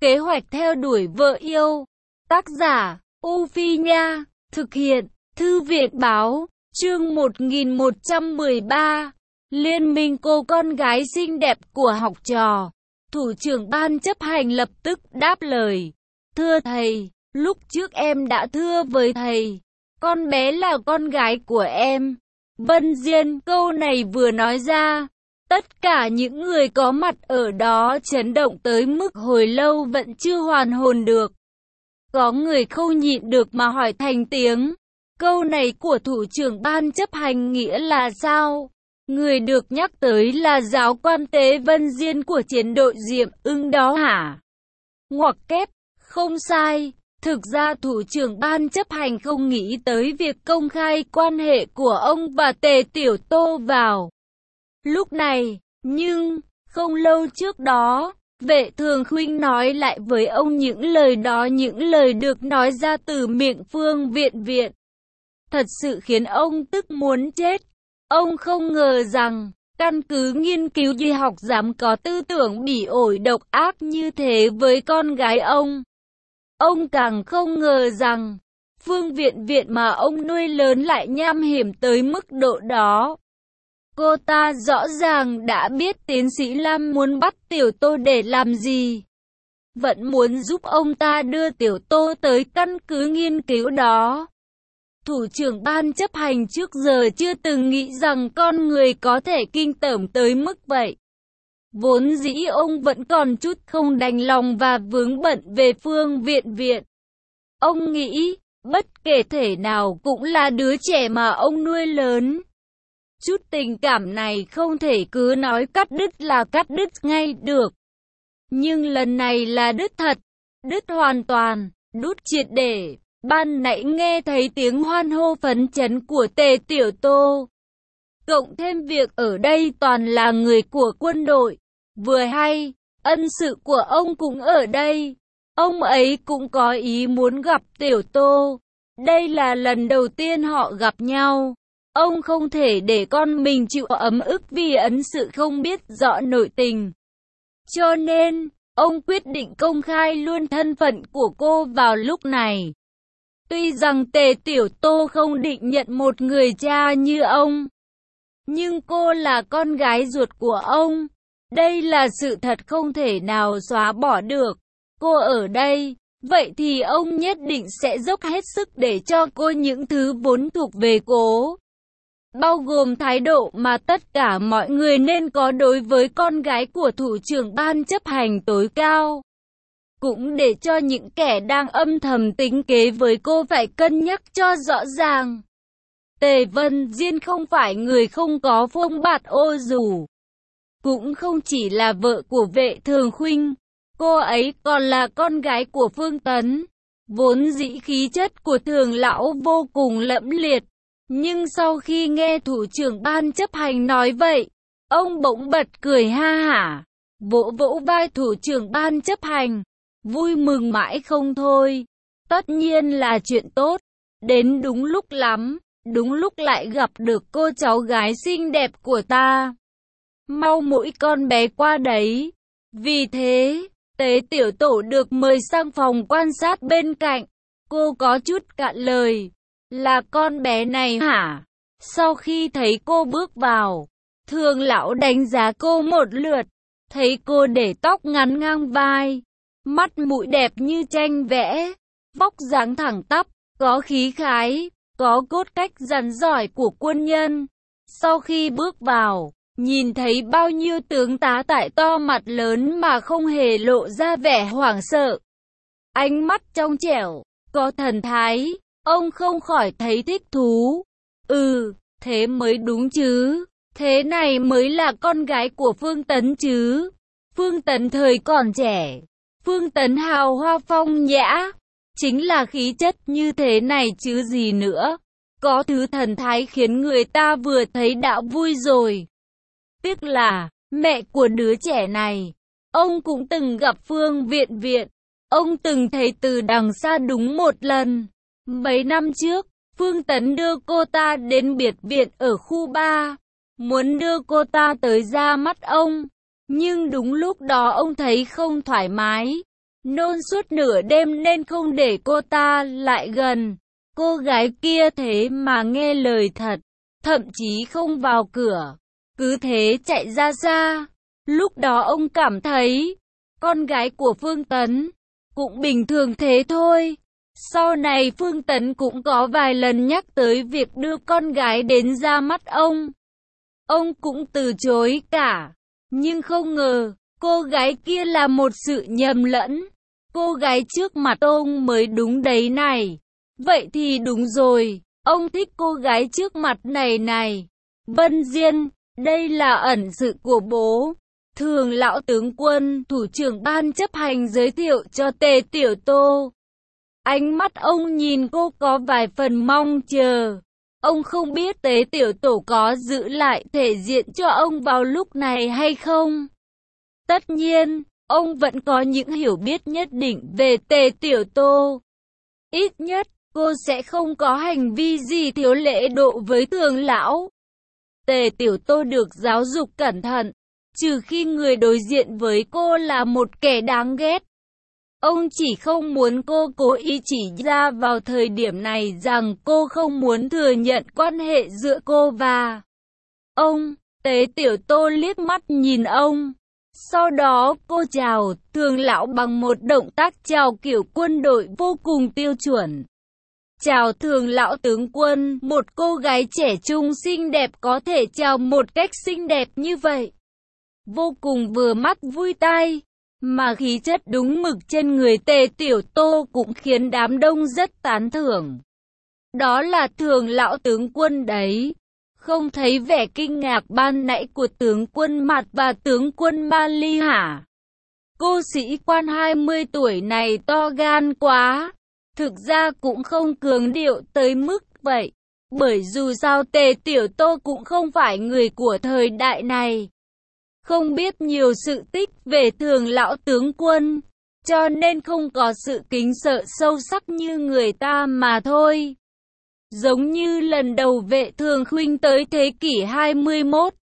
Kế hoạch theo đuổi vợ yêu. Tác giả, U Phi Nha. Thực hiện, Thư viện Báo. Chương 1113. Liên minh cô con gái xinh đẹp của học trò. Thủ trưởng ban chấp hành lập tức đáp lời. Thưa thầy, lúc trước em đã thưa với thầy. Con bé là con gái của em. Vân Diên, câu này vừa nói ra. Tất cả những người có mặt ở đó chấn động tới mức hồi lâu vẫn chưa hoàn hồn được. Có người không nhịn được mà hỏi thành tiếng. Câu này của thủ trưởng ban chấp hành nghĩa là sao? Người được nhắc tới là giáo quan Tế Vân Diên của chiến đội Diệm Ưng đó hả? Ngoặc kép, không sai. Thực ra thủ trưởng ban chấp hành không nghĩ tới việc công khai quan hệ của ông và Tề Tiểu Tô vào lúc này, nhưng không lâu trước đó, Vệ Thường Khuynh nói lại với ông những lời đó, những lời được nói ra từ miệng Phương Viện Viện. Thật sự khiến ông tức muốn chết. Ông không ngờ rằng, căn cứ nghiên cứu y học dám có tư tưởng bỉ ổi độc ác như thế với con gái ông. Ông càng không ngờ rằng, Phương Viện Viện mà ông nuôi lớn lại nham hiểm tới mức độ đó. Cô ta rõ ràng đã biết tiến sĩ Lam muốn bắt Tiểu Tô để làm gì. Vẫn muốn giúp ông ta đưa Tiểu Tô tới căn cứ nghiên cứu đó. Thủ trưởng ban chấp hành trước giờ chưa từng nghĩ rằng con người có thể kinh tởm tới mức vậy. Vốn dĩ ông vẫn còn chút không đành lòng và vướng bận về Phương Viện Viện. Ông nghĩ, bất kể thể nào cũng là đứa trẻ mà ông nuôi lớn. Chút tình cảm này không thể cứ nói cắt đứt là cắt đứt ngay được. Nhưng lần này là đứt thật, đứt hoàn toàn, đứt triệt để. Ban nãy nghe thấy tiếng hoan hô phấn chấn của Tề Tiểu Tô. Cộng thêm việc ở đây toàn là người của quân đội. Vừa hay, ân sự của ông cũng ở đây. Ông ấy cũng có ý muốn gặp Tiểu Tô. Đây là lần đầu tiên họ gặp nhau. Ông không thể để con mình chịu ấm ức vì ân sự không biết rõ nội tình. Cho nên, ông quyết định công khai luôn thân phận của cô vào lúc này. Tuy rằng Tề Tiểu Tô không định nhận một người cha như ông, nhưng cô là con gái ruột của ông. Đây là sự thật không thể nào xóa bỏ được. Cô ở đây, vậy thì ông nhất định sẽ dốc hết sức để cho cô những thứ vốn thuộc về cô. Bao gồm thái độ mà tất cả mọi người nên có đối với con gái của thủ trưởng ban chấp hành tối cao. Cũng để cho những kẻ đang âm thầm tính kế với cô phải cân nhắc cho rõ ràng. Tề Vân Diên không phải người không có phong bạt ô dù. Cũng không chỉ là vợ của Vệ Thường Khuynh. Cô ấy còn là con gái của Phương Tấn. Vốn dĩ khí chất của Thường lão vô cùng lẫm liệt. Nhưng sau khi nghe thủ trưởng ban chấp hành nói vậy, ông bỗng bật cười ha hả, vỗ vỗ vai thủ trưởng ban chấp hành, vui mừng mãi không thôi. Tất nhiên là chuyện tốt, đến đúng lúc lắm, đúng lúc lại gặp được cô cháu gái xinh đẹp của ta. Mau mỗi con bé qua đấy. Vì thế, Tế Tiểu Tổ được mời sang phòng quan sát bên cạnh. Cô có chút cạn lời. Là con bé này hả? Sau khi thấy cô bước vào, Thường lão đánh giá cô một lượt. Thấy cô để tóc ngắn ngang vai, mắt mũi đẹp như tranh vẽ, vóc dáng thẳng tắp, có khí khái, có cốt cách rắn giỏi của quân nhân. Sau khi bước vào, nhìn thấy bao nhiêu tướng tá tại to mặt lớn mà không hề lộ ra vẻ hoảng sợ. Ánh mắt trong trẻo, có thần thái, ông không khỏi thấy thích thú. Thế mới đúng chứ. Thế này mới là con gái của Phương Tấn chứ. Phương Tấn thời còn trẻ. Phương Tấn hào hoa phong nhã. Chính là khí chất như thế này chứ gì nữa. Có thứ thần thái khiến người ta vừa thấy đã vui rồi. Tiếc là, mẹ của đứa trẻ này. Ông cũng từng gặp Phương Viện Viện. Ông từng thấy từ đằng xa đúng một lần. Mấy năm trước, Phương Tấn đưa cô ta đến biệt viện ở khu 3. Muốn đưa cô ta tới ra mắt ông. Nhưng đúng lúc đó ông thấy không thoải mái. nôn suốt nửa đêm nên không để cô ta lại gần. Cô gái kia thế mà nghe lời thật, thậm chí không vào cửa, cứ thế chạy ra xa. Lúc đó ông cảm thấy, con gái của Phương Tấn cũng bình thường thế thôi. Sau này Phương Tấn cũng có vài lần nhắc tới việc đưa con gái đến ra mắt ông. Ông cũng từ chối cả. Nhưng không ngờ, cô gái kia là một sự nhầm lẫn. Cô gái trước mặt ông mới đúng đấy này. Vậy thì đúng rồi, ông thích cô gái trước mặt này này. Vân Diên, đây là ẩn sự của bố. Thường lão tướng quân, thủ trưởng ban chấp hành giới thiệu cho Tề Tiểu Tô. Ánh mắt ông nhìn cô có vài phần mong chờ. Ông không biết Tề Tiểu Tô có giữ lại thể diện cho ông vào lúc này hay không. Tất nhiên, ông vẫn có những hiểu biết nhất định về Tề Tiểu Tô. Ít nhất, cô sẽ không có hành vi gì thiếu lễ độ với Thường lão. Tề Tiểu Tô được giáo dục cẩn thận, trừ khi người đối diện với cô là một kẻ đáng ghét. Ông chỉ không muốn cô cố ý chỉ ra vào thời điểm này rằng cô không muốn thừa nhận quan hệ giữa cô và ông. Tề Tiểu Tô liếc mắt nhìn ông. Sau đó cô chào Thường lão bằng một động tác chào kiểu quân đội vô cùng tiêu chuẩn. Chào Thường lão tướng quân, một cô gái trẻ trung xinh đẹp có thể chào một cách xinh đẹp như vậy. Vô cùng vừa mắt vui tai, mà khí chất đúng mực trên người Tề Tiểu Tô cũng khiến đám đông rất tán thưởng. Đó là Thường lão tướng quân đấy. Không thấy vẻ kinh ngạc ban nãy của tướng quân Mạt và tướng quân Ma Ly hả? Cô sĩ quan 20 tuổi này to gan quá. Thực ra cũng không cường điệu tới mức vậy. Bởi dù sao Tề Tiểu Tô cũng không phải người của thời đại này. Không biết nhiều sự tích về Thường lão tướng quân, cho nên không có sự kính sợ sâu sắc như người ta mà thôi. Giống như lần đầu Vệ Thường Khuynh tới thế kỷ 21.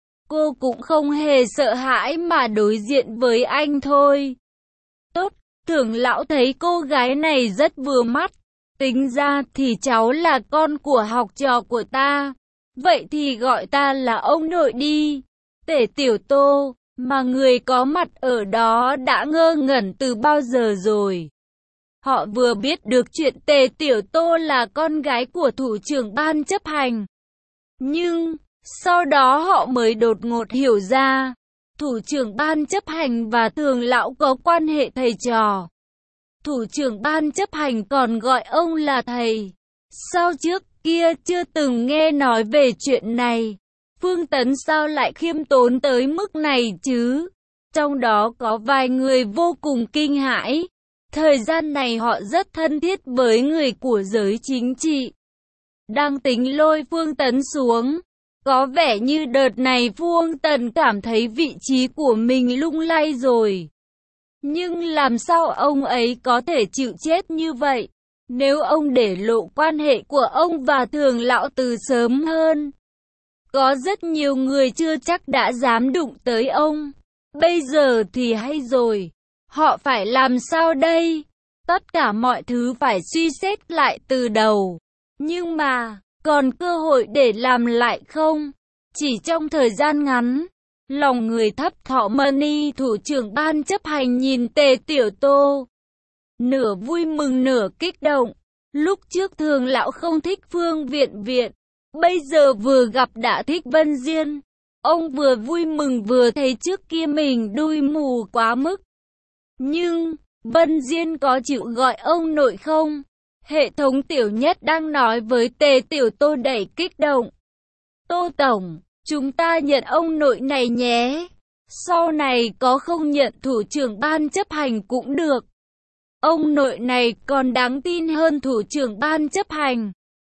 Cô cũng không hề sợ hãi mà đối diện với anh thôi. Tốt, Thường lão thấy cô gái này rất vừa mắt. Tính ra thì cháu là con của học trò của ta. Vậy thì gọi ta là ông nội đi. Tề Tiểu Tô, mà người có mặt ở đó đã ngơ ngẩn từ bao giờ rồi. Họ vừa biết được chuyện Tề Tiểu Tô là con gái của thủ trưởng ban chấp hành. Nhưng, sau đó họ mới đột ngột hiểu ra, thủ trưởng ban chấp hành và Thường lão có quan hệ thầy trò. Thủ trưởng ban chấp hành còn gọi ông là thầy. Sao trước kia chưa từng nghe nói về chuyện này? Phương Tấn sao lại khiêm tốn tới mức này chứ? Trong đó có vài người vô cùng kinh hãi. Thời gian này họ rất thân thiết với người của giới chính trị. Đang tính lôi Phương Tấn xuống. Có vẻ như đợt này Phương Tấn cảm thấy vị trí của mình lung lay rồi. Nhưng làm sao ông ấy có thể chịu chết như vậy? Nếu ông để lộ quan hệ của ông và Thường lão từ sớm hơn, có rất nhiều người chưa chắc đã dám đụng tới ông. Bây giờ thì hay rồi. Họ phải làm sao đây? Tất cả mọi thứ phải suy xét lại từ đầu. Nhưng mà, còn cơ hội để làm lại không? Chỉ trong thời gian ngắn, lòng người thấp thỏm Mani thủ trưởng ban chấp hành nhìn Tề Tiểu Tô. Nửa vui mừng nửa kích động. Lúc trước Thường lão không thích Phương Viện Viện. Bây giờ vừa gặp đã thích Vân Diên. Ông vừa vui mừng vừa thấy trước kia mình đuôi mù quá mức. Nhưng, Vân Diên có chịu gọi ông nội không? Hệ thống Tiểu Nhất đang nói với Tề Tiểu Tô đầy kích động. Tô Tổng, chúng ta nhận ông nội này nhé. Sau này có không nhận thủ trưởng ban chấp hành cũng được. Ông nội này còn đáng tin hơn thủ trưởng ban chấp hành.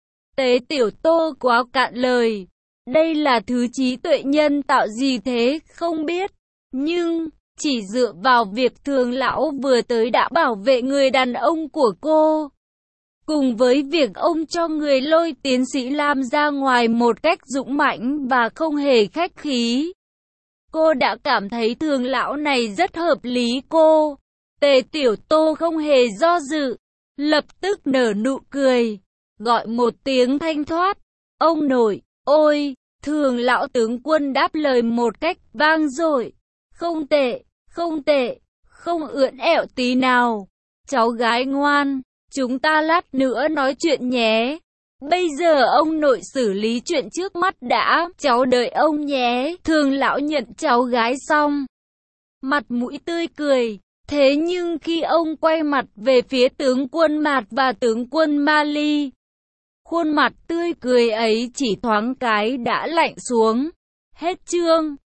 Tề Tiểu Tô quá cạn lời. Đây là thứ trí tuệ nhân tạo gì thế không biết. Nhưng, chỉ dựa vào việc Thường lão vừa tới đã bảo vệ người đàn ông của cô. Cùng với việc ông cho người lôi tiến sĩ Lam ra ngoài một cách dũng mãnh và không hề khách khí. Cô đã cảm thấy Thường lão này rất hợp lý cô. Tề Tiểu Tô không hề do dự, lập tức nở nụ cười, gọi một tiếng thanh thoát. Ông nội, ôi! Thường lão tướng quân đáp lời một cách vang dội. Không tệ, không tệ, không ưỡn ẹo tí nào. Cháu gái ngoan, chúng ta lát nữa nói chuyện nhé. Bây giờ ông nội xử lý chuyện trước mắt đã, cháu đợi ông nhé. Thường lão nhận cháu gái xong, mặt mũi tươi cười. Thế nhưng khi ông quay mặt về phía tướng quân Mạt và tướng quân Mali, khuôn mặt tươi cười ấy chỉ thoáng cái đã lạnh xuống. Hết chương.